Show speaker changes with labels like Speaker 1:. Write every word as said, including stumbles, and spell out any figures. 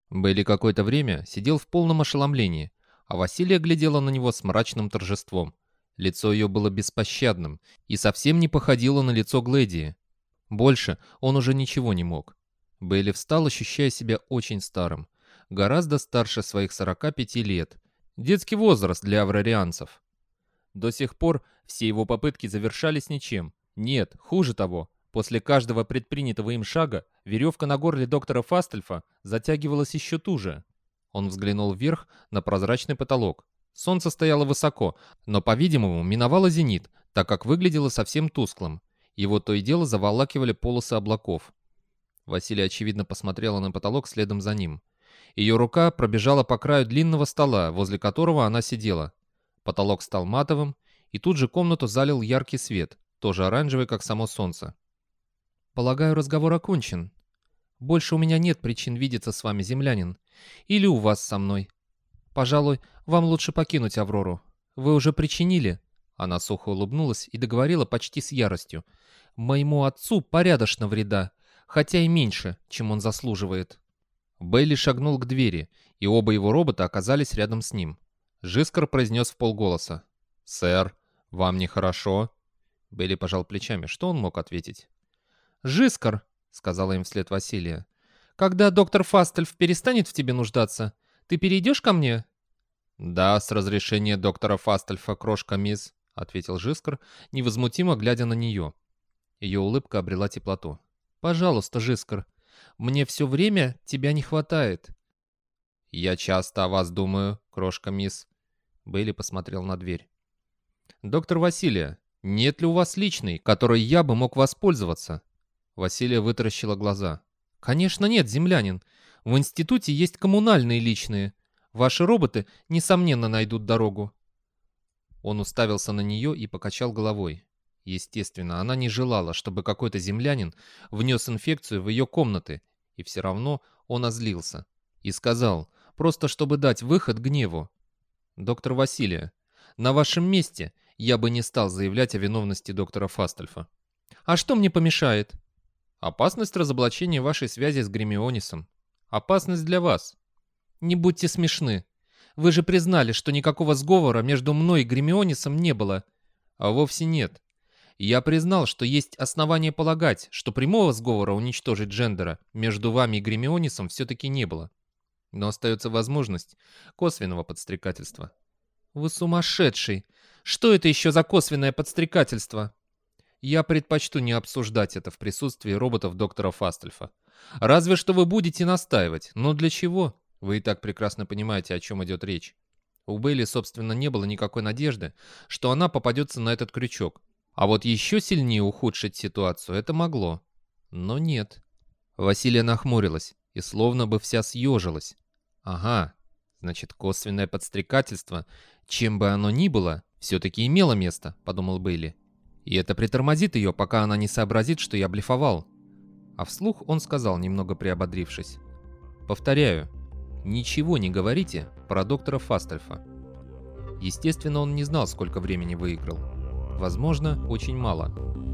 Speaker 1: Бейли какое-то время сидел в полном ошеломлении, а Василия глядела на него с мрачным торжеством. Лицо ее было беспощадным и совсем не походило на лицо Глэдии. Больше он уже ничего не мог. Бейли встал, ощущая себя очень старым, гораздо старше своих сорока пяти лет. Детский возраст для аврарианцев. До сих пор все его попытки завершались ничем. Нет, хуже того, после каждого предпринятого им шага веревка на горле доктора Фастельфа затягивалась еще туже. Он взглянул вверх на прозрачный потолок. Солнце стояло высоко, но, по-видимому, миновало зенит, так как выглядело совсем тусклым. Его то и дело заволакивали полосы облаков. Василий, очевидно, посмотрела на потолок следом за ним. Ее рука пробежала по краю длинного стола, возле которого она сидела. Потолок стал матовым, и тут же комнату залил яркий свет, тоже оранжевый, как само солнце. «Полагаю, разговор окончен. Больше у меня нет причин видеться с вами, землянин. Или у вас со мной. Пожалуй, вам лучше покинуть Аврору. Вы уже причинили...» Она сухо улыбнулась и договорила почти с яростью. «Моему отцу порядочно вреда, хотя и меньше, чем он заслуживает». Бейли шагнул к двери, и оба его робота оказались рядом с ним. Жискар произнес вполголоса: «Сэр, вам нехорошо?» Бейли пожал плечами. Что он мог ответить? «Жискар», — сказала им вслед Василия, — «когда доктор Фастельф перестанет в тебе нуждаться, ты перейдешь ко мне?» «Да, с разрешения доктора Фастельфа, крошка мисс», — ответил Жискар, невозмутимо глядя на нее. Ее улыбка обрела теплоту. «Пожалуйста, Жискар, мне все время тебя не хватает». «Я часто о вас думаю, крошка мисс». Бейли посмотрел на дверь. «Доктор Василия, нет ли у вас личной, которой я бы мог воспользоваться?» Василия вытаращила глаза. «Конечно нет, землянин. В институте есть коммунальные личные. Ваши роботы, несомненно, найдут дорогу». Он уставился на нее и покачал головой. Естественно, она не желала, чтобы какой-то землянин внес инфекцию в ее комнаты, и все равно он озлился. И сказал, просто чтобы дать выход гневу: «Доктор Василия, на вашем месте я бы не стал заявлять о виновности доктора Фастельфа». «А что мне помешает?» «Опасность разоблачения вашей связи с Гремионисом. Опасность для вас». «Не будьте смешны. Вы же признали, что никакого сговора между мной и Гремионисом не было». «А вовсе нет. Я признал, что есть основания полагать, что прямого сговора уничтожить Джендера между вами и Гремионисом все-таки не было. Но остается возможность косвенного подстрекательства». «Вы сумасшедший! Что это еще за косвенное подстрекательство?» «Я предпочту не обсуждать это в присутствии роботов доктора Фастельфа. Разве что вы будете настаивать. Но для чего? Вы и так прекрасно понимаете, о чем идет речь». У Бейли, собственно, не было никакой надежды, что она попадется на этот крючок. А вот еще сильнее ухудшить ситуацию это могло. Но нет. Василия нахмурилась и словно бы вся съежилась. Ага, значит, косвенное подстрекательство, чем бы оно ни было, все-таки имело место, подумал Бейли. И это притормозит ее, пока она не сообразит, что я блефовал. А вслух он сказал, немного приободрившись: «Повторяю, ничего не говорите про доктора Фастельфа». Естественно, он не знал, сколько времени выиграл. Возможно, очень мало.